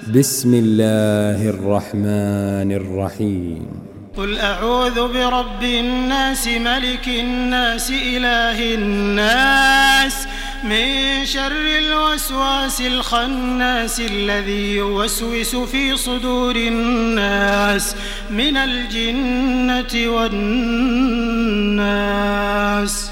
بسم الله الرحمن الرحيم. قل أعوذ برب الناس ملك الناس إله الناس من شر الوسواس الخناس الذي يوسوس في صدور الناس من الجنة والناس.